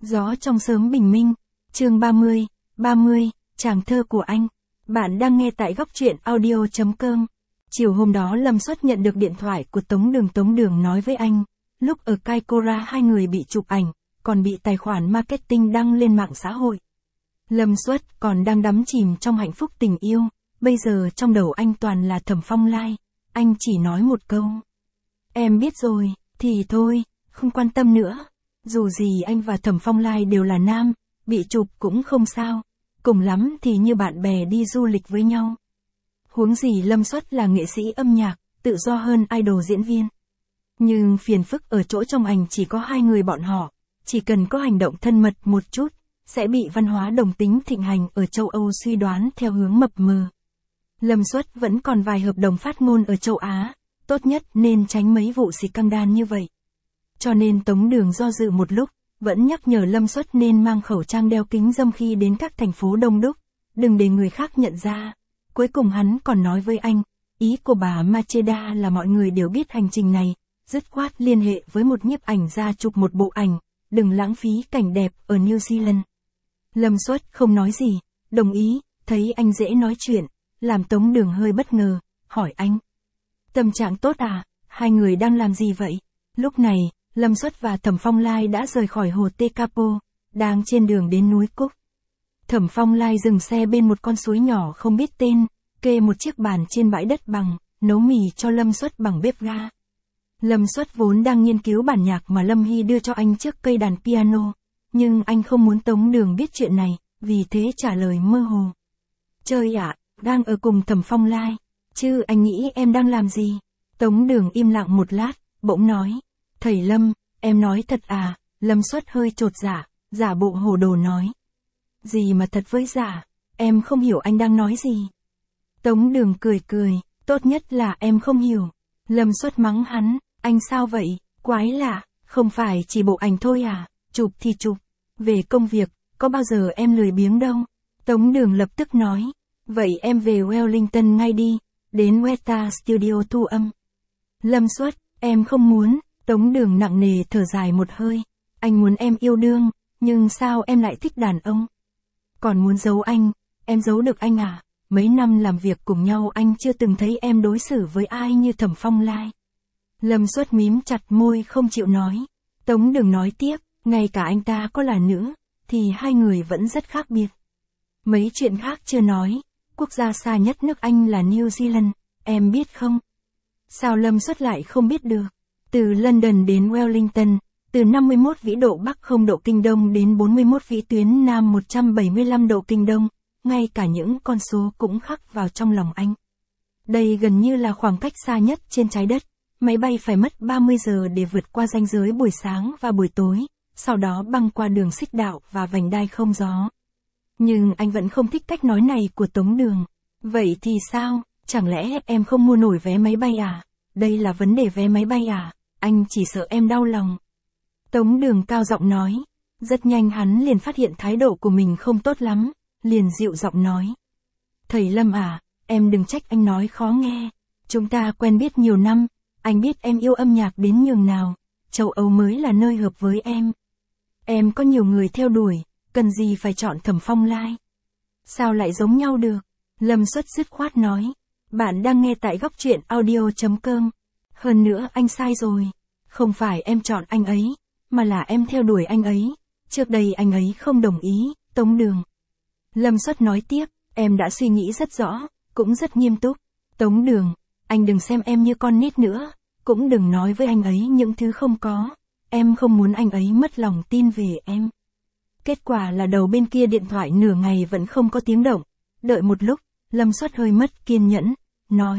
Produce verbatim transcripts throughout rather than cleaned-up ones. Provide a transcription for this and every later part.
Gió trong sớm bình minh, chương ba mươi, ba mươi, chàng thơ của anh. Bạn đang nghe tại góc truyện audio chấm com. Chiều hôm đó Lâm Xuất nhận được điện thoại của Tống Đường. Tống Đường nói với anh, lúc ở Kaikoura hai người bị chụp ảnh, còn bị tài khoản marketing đăng lên mạng xã hội. Lâm Xuất còn đang đắm chìm trong hạnh phúc tình yêu, bây giờ trong đầu anh toàn là Thẩm Phong Lai. Anh chỉ nói một câu: em biết rồi, thì thôi, không quan tâm nữa. Dù gì anh và Thẩm Phong Lai đều là nam, bị chụp cũng không sao, cùng lắm thì như bạn bè đi du lịch với nhau. Huống gì Lâm Xuất là nghệ sĩ âm nhạc, tự do hơn idol diễn viên. Nhưng phiền phức ở chỗ trong ảnh chỉ có hai người bọn họ, chỉ cần có hành động thân mật một chút, sẽ bị văn hóa đồng tính thịnh hành ở châu Âu suy đoán theo hướng mập mờ. Lâm Xuất vẫn còn vài hợp đồng phát ngôn ở châu Á, tốt nhất nên tránh mấy vụ xì căng đan như vậy. Cho nên Tống Đường do dự một lúc, vẫn nhắc nhở Lâm Xuất nên mang khẩu trang đeo kính râm khi đến các thành phố đông đúc, đừng để người khác nhận ra. Cuối cùng hắn còn nói với anh, ý của bà Macheda là mọi người đều biết hành trình này, dứt khoát liên hệ với một nhiếp ảnh ra chụp một bộ ảnh, đừng lãng phí cảnh đẹp ở New Zealand. Lâm Xuất không nói gì, đồng ý, thấy anh dễ nói chuyện, làm Tống Đường hơi bất ngờ, hỏi anh: tâm trạng tốt à, hai người đang làm gì vậy? Lúc này, Lâm Xuất và Thẩm Phong Lai đã rời khỏi hồ Tekapo, đang trên đường đến núi Cúc. Thẩm Phong Lai dừng xe bên một con suối nhỏ không biết tên, kê một chiếc bàn trên bãi đất bằng, nấu mì cho Lâm Xuất bằng bếp ga. Lâm Xuất vốn đang nghiên cứu bản nhạc mà Lâm Hy đưa cho anh trước cây đàn piano, nhưng anh không muốn Tống Đường biết chuyện này, vì thế trả lời mơ hồ: chơi ạ, à, đang ở cùng Thẩm Phong Lai. Chứ anh nghĩ em đang làm gì? Tống Đường im lặng một lát, bỗng nói: thầy Lâm, em nói thật à? Lâm Xuất hơi chột dạ, giả bộ hồ đồ nói: gì mà thật với giả, em không hiểu anh đang nói gì. Tống Đường cười cười, tốt nhất là em không hiểu. Lâm Xuất mắng hắn: anh sao vậy, quái lạ, không phải chỉ bộ ảnh thôi à, chụp thì chụp, về công việc, có bao giờ em lười biếng đâu. Tống Đường lập tức nói: vậy em về Wellington ngay đi, đến Weta Studio thu âm. Lâm Xuất: em không muốn. Tống Đường nặng nề thở dài một hơi: anh muốn em yêu đương, nhưng sao em lại thích đàn ông? Còn muốn giấu anh, em giấu được anh à? Mấy năm làm việc cùng nhau anh chưa từng thấy em đối xử với ai như Thẩm Phong Lai. Lâm Xuất mím chặt môi không chịu nói. Tống Đường nói tiếp: ngay cả anh ta có là nữ, thì hai người vẫn rất khác biệt. Mấy chuyện khác chưa nói, quốc gia xa nhất nước Anh là New Zealand, em biết không? Sao Lâm Xuất lại không biết được? Từ London đến Wellington, từ năm mươi mốt vĩ độ Bắc không độ kinh Đông đến bốn mươi mốt vĩ tuyến Nam một trăm bảy mươi lăm độ kinh Đông, ngay cả những con số cũng khắc vào trong lòng anh. Đây gần như là khoảng cách xa nhất trên trái đất, máy bay phải mất ba mươi giờ để vượt qua ranh giới buổi sáng và buổi tối, sau đó băng qua đường xích đạo và vành đai không gió. Nhưng anh vẫn không thích cách nói này của Tống Đường. Vậy thì sao, chẳng lẽ em không mua nổi vé máy bay à? Đây là vấn đề vé máy bay à? Anh chỉ sợ em đau lòng. Tống Đường cao giọng nói. Rất nhanh hắn liền phát hiện thái độ của mình không tốt lắm, liền dịu giọng nói: thầy Lâm à, em đừng trách anh nói khó nghe. Chúng ta quen biết nhiều năm, anh biết em yêu âm nhạc đến nhường nào, châu Âu mới là nơi hợp với em. Em có nhiều người theo đuổi, cần gì phải chọn Thẩm Phong Lai? Sao lại giống nhau được? Lâm Xuất dứt khoát nói. Bạn đang nghe tại góc truyện audio chấm com. Hơn nữa anh sai rồi. Không phải em chọn anh ấy, mà là em theo đuổi anh ấy. Trước đây anh ấy không đồng ý. Tống Đường. Lâm Xuất nói tiếp: em đã suy nghĩ rất rõ, cũng rất nghiêm túc. Tống Đường, anh đừng xem em như con nít nữa, cũng đừng nói với anh ấy những thứ không có. Em không muốn anh ấy mất lòng tin về em. Kết quả là đầu bên kia điện thoại nửa ngày vẫn không có tiếng động. Đợi một lúc, Lâm Xuất hơi mất kiên nhẫn, nói: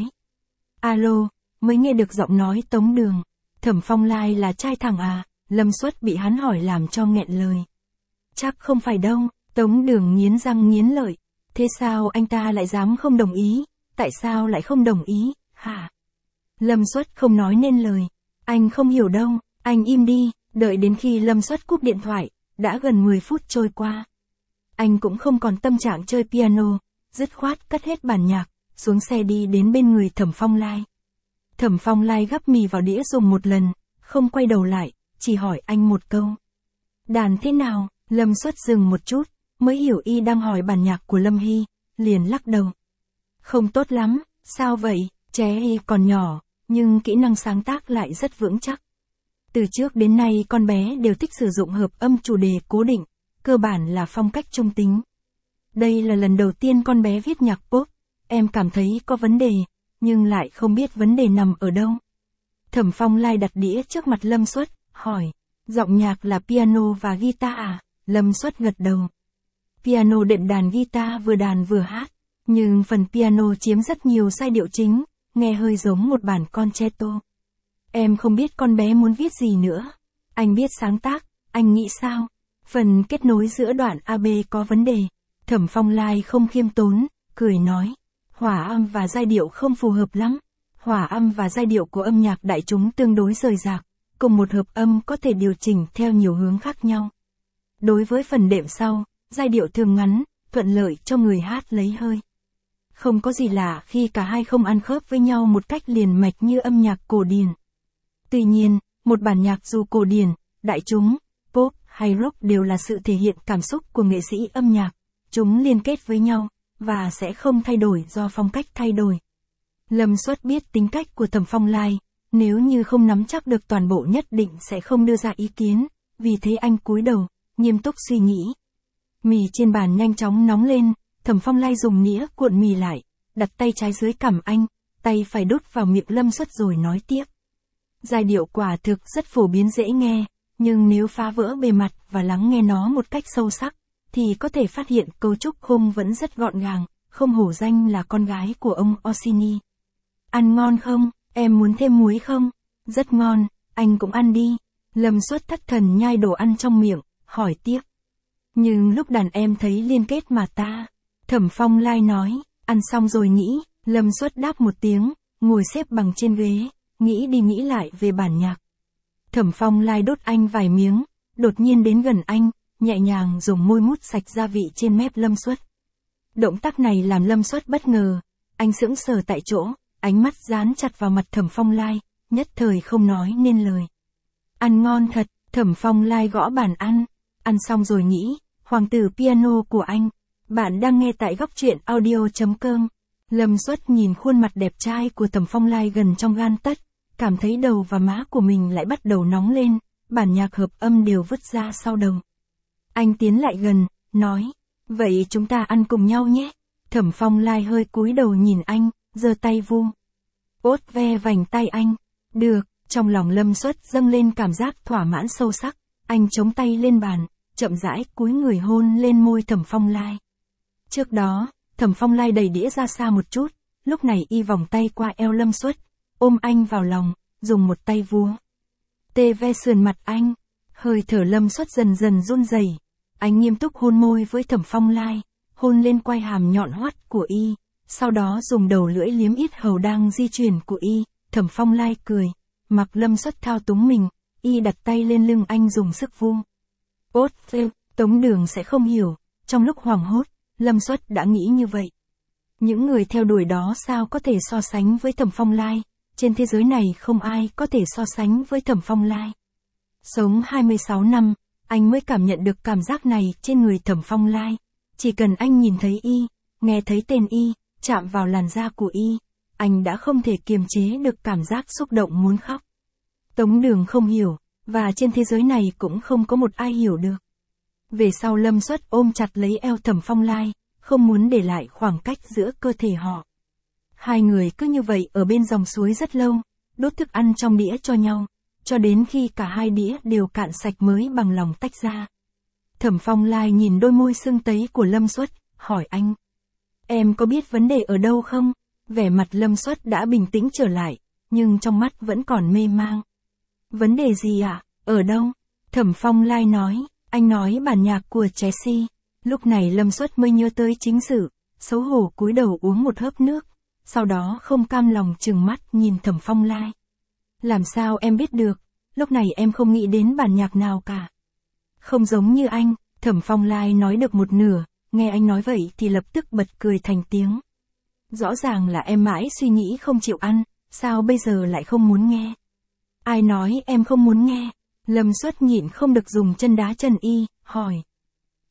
alo, mới nghe được giọng nói Tống Đường. Thẩm Phong Lai là trai thẳng à? Lâm Xuất bị hắn hỏi làm cho nghẹn lời. Chắc không phải đâu. Tống Đường nghiến răng nghiến lợi. Thế sao anh ta lại dám không đồng ý? Tại sao lại không đồng ý, hả? Lâm Xuất không nói nên lời. Anh không hiểu đâu, anh im đi. Đợi đến khi Lâm Xuất cúp điện thoại, đã gần mười phút trôi qua. Anh cũng không còn tâm trạng chơi piano, dứt khoát cất hết bản nhạc, xuống xe đi đến bên người Thẩm Phong Lai. Thẩm Phong Lai gắp mì vào đĩa dùng một lần, không quay đầu lại, chỉ hỏi anh một câu: đàn thế nào? Lâm Xuất dừng một chút, mới hiểu y đang hỏi bản nhạc của Lâm Hy, liền lắc đầu. Không tốt lắm, sao vậy, trẻ y còn nhỏ, nhưng kỹ năng sáng tác lại rất vững chắc. Từ trước đến nay con bé đều thích sử dụng hợp âm chủ đề cố định, cơ bản là phong cách trung tính. Đây là lần đầu tiên con bé viết nhạc pop, em cảm thấy có vấn đề, nhưng lại không biết vấn đề nằm ở đâu. Thẩm Phong Lai đặt đĩa trước mặt Lâm Xuất, hỏi, giọng nhạc là piano và guitar à? Lâm Xuất gật đầu. Piano đệm đàn guitar vừa đàn vừa hát, nhưng phần piano chiếm rất nhiều giai điệu chính, nghe hơi giống một bản concerto. Em không biết con bé muốn viết gì nữa. Anh biết sáng tác, anh nghĩ sao? Phần kết nối giữa đoạn a bê có vấn đề. Thẩm Phong Lai không khiêm tốn, cười nói. Hòa âm và giai điệu không phù hợp lắm. Hòa âm và giai điệu của âm nhạc đại chúng tương đối rời rạc, cùng một hợp âm có thể điều chỉnh theo nhiều hướng khác nhau. Đối với phần đệm sau, giai điệu thường ngắn, thuận lợi cho người hát lấy hơi. Không có gì lạ khi cả hai không ăn khớp với nhau một cách liền mạch như âm nhạc cổ điển. Tuy nhiên, một bản nhạc dù cổ điển, đại chúng, pop hay rock đều là sự thể hiện cảm xúc của nghệ sĩ âm nhạc. Chúng liên kết với nhau, và sẽ không thay đổi do phong cách thay đổi. Lâm Xuất biết tính cách của Thẩm Phong Lai, nếu như không nắm chắc được toàn bộ nhất định sẽ không đưa ra ý kiến, vì thế anh cúi đầu, nghiêm túc suy nghĩ. Mì trên bàn nhanh chóng nóng lên, Thẩm Phong Lai dùng nĩa cuộn mì lại, đặt tay trái dưới cằm anh, tay phải đút vào miệng Lâm Xuất rồi nói tiếp. Giai điệu quả thực rất phổ biến dễ nghe, nhưng nếu phá vỡ bề mặt và lắng nghe nó một cách sâu sắc, thì có thể phát hiện cấu trúc khung vẫn rất gọn gàng, không hổ danh là con gái của ông Orsini. Ăn ngon không, em muốn thêm muối không? Rất ngon, anh cũng ăn đi. Lâm Xuất thất thần nhai đồ ăn trong miệng, hỏi tiếp. Nhưng lúc đàn em thấy liên kết mà ta. Thẩm Phong Lai nói, ăn xong rồi nghĩ. Lâm Xuất đáp một tiếng, ngồi xếp bằng trên ghế, nghĩ đi nghĩ lại về bản nhạc. Thẩm Phong Lai đốt anh vài miếng, đột nhiên đến gần anh, nhẹ nhàng dùng môi mút sạch gia vị trên mép Lâm Xuất. Động tác này làm Lâm Xuất bất ngờ, anh sững sờ tại chỗ, ánh mắt dán chặt vào mặt Thẩm Phong Lai, nhất thời không nói nên lời. Ăn ngon thật, Thẩm Phong Lai gõ bàn ăn, ăn xong rồi nghĩ, hoàng tử piano của anh. Bạn đang nghe tại góc truyện audio chấm com. Lâm Xuất nhìn khuôn mặt đẹp trai của Thẩm Phong Lai gần trong gan tấc, cảm thấy đầu và má của mình lại bắt đầu nóng lên, bản nhạc hợp âm đều vứt ra sau đầu. Anh tiến lại gần, nói, vậy chúng ta ăn cùng nhau nhé. Thẩm Phong Lai hơi cúi đầu nhìn anh, giơ tay vu. Ốt ve vành tay anh. Được, trong lòng Lâm Xuất dâng lên cảm giác thỏa mãn sâu sắc, anh chống tay lên bàn, chậm rãi cúi người hôn lên môi Thẩm Phong Lai. Trước đó, Thẩm Phong Lai đẩy đĩa ra xa một chút, lúc này y vòng tay qua eo Lâm Xuất, ôm anh vào lòng, dùng một tay vua. Tê ve sườn mặt anh, hơi thở Lâm Xuất dần dần run rẩy. Anh nghiêm túc hôn môi với Thẩm Phong Lai, hôn lên quai hàm nhọn hoắt của y, sau đó dùng đầu lưỡi liếm yết hầu đang di chuyển của y. Thẩm Phong Lai cười, mặc Lâm Xuất thao túng mình, y đặt tay lên lưng anh dùng sức vu. Ốt phêu, Tống Đường sẽ không hiểu, trong lúc hoảng hốt, Lâm Xuất đã nghĩ như vậy. Những người theo đuổi đó sao có thể so sánh với Thẩm Phong Lai, trên thế giới này không ai có thể so sánh với Thẩm Phong Lai. Sống hai mươi sáu năm, anh mới cảm nhận được cảm giác này trên người Thẩm Phong Lai. Chỉ cần anh nhìn thấy y, nghe thấy tên y, chạm vào làn da của y, anh đã không thể kiềm chế được cảm giác xúc động muốn khóc. Tống Đường không hiểu, và trên thế giới này cũng không có một ai hiểu được. Về sau Lâm Xuất ôm chặt lấy eo Thẩm Phong Lai, không muốn để lại khoảng cách giữa cơ thể họ. Hai người cứ như vậy ở bên dòng suối rất lâu, đốt thức ăn trong đĩa cho nhau, cho đến khi cả hai đĩa đều cạn sạch mới bằng lòng tách ra. Thẩm Phong Lai nhìn đôi môi sưng tấy của Lâm Xuất, hỏi anh. Em có biết vấn đề ở đâu không? Vẻ mặt Lâm Xuất đã bình tĩnh trở lại, nhưng trong mắt vẫn còn mê mang. Vấn đề gì ạ? À? Ở đâu? Thẩm Phong Lai nói, anh nói bản nhạc của Chelsea. Lúc này Lâm Xuất mới nhớ tới chính sự, xấu hổ cúi đầu uống một hớp nước, sau đó không cam lòng trừng mắt nhìn Thẩm Phong Lai. Làm sao em biết được, lúc này em không nghĩ đến bản nhạc nào cả. Không giống như anh, Thẩm Phong Lai nói được một nửa, nghe anh nói vậy thì lập tức bật cười thành tiếng. Rõ ràng là em mãi suy nghĩ không chịu ăn, sao bây giờ lại không muốn nghe? Ai nói em không muốn nghe? Lâm Xuất nhịn không được dùng chân đá chân y, hỏi.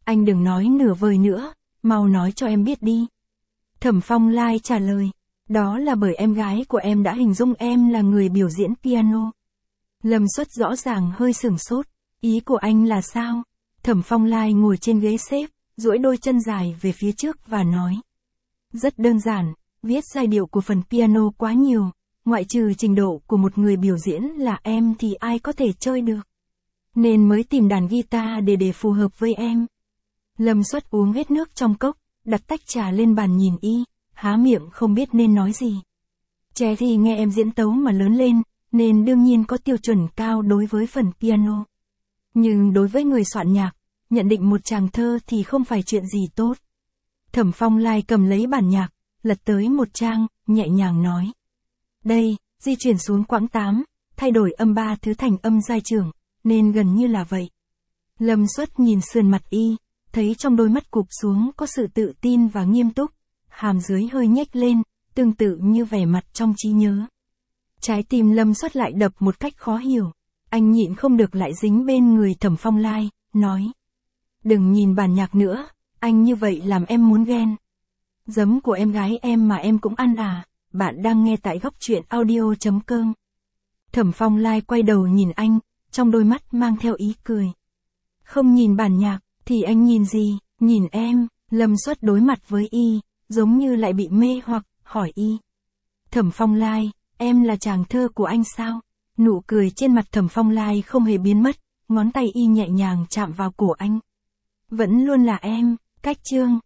Anh đừng nói nửa vời nữa, mau nói cho em biết đi. Thẩm Phong Lai trả lời, đó là bởi em gái của em đã hình dung em là người biểu diễn piano. Lâm Xuất rõ ràng hơi sửng sốt, ý của anh là sao? Thẩm Phong Lai ngồi trên ghế xếp, duỗi đôi chân dài về phía trước và nói. Rất đơn giản, viết giai điệu của phần piano quá nhiều, ngoại trừ trình độ của một người biểu diễn là em thì ai có thể chơi được. Nên mới tìm đàn guitar để để phù hợp với em. Lâm Xuất uống hết nước trong cốc, đặt tách trà lên bàn nhìn y, há miệng không biết nên nói gì. Trẻ thì nghe em diễn tấu mà lớn lên, nên đương nhiên có tiêu chuẩn cao đối với phần piano. Nhưng đối với người soạn nhạc, nhận định một tràng thơ thì không phải chuyện gì tốt. Thẩm Phong Lai cầm lấy bản nhạc, lật tới một trang, nhẹ nhàng nói. Đây, di chuyển xuống quãng tám, thay đổi âm ba thứ thành âm giai trưởng, nên gần như là vậy. Lâm Xuất nhìn sườn mặt y, thấy trong đôi mắt cụp xuống có sự tự tin và nghiêm túc, hàm dưới hơi nhếch lên, tương tự như vẻ mặt trong trí nhớ. Trái tim Lâm Xuất lại đập một cách khó hiểu, anh nhịn không được lại dính bên người Thẩm Phong Lai, nói. Đừng nhìn bản nhạc nữa, anh như vậy làm em muốn ghen. Giấm của em gái em mà em cũng ăn à, bạn đang nghe tại góc truyện audio chấm com. Thẩm Phong Lai quay đầu nhìn anh, trong đôi mắt mang theo ý cười. Không nhìn bản nhạc, thì anh nhìn gì, nhìn em, Lâm Xuất đối mặt với y, giống như lại bị mê hoặc, hỏi y. Thẩm Phong Lai, em là chàng thơ của anh sao? Nụ cười trên mặt Thẩm Phong Lai không hề biến mất, ngón tay y nhẹ nhàng chạm vào cổ anh. Vẫn luôn là em, cách chương.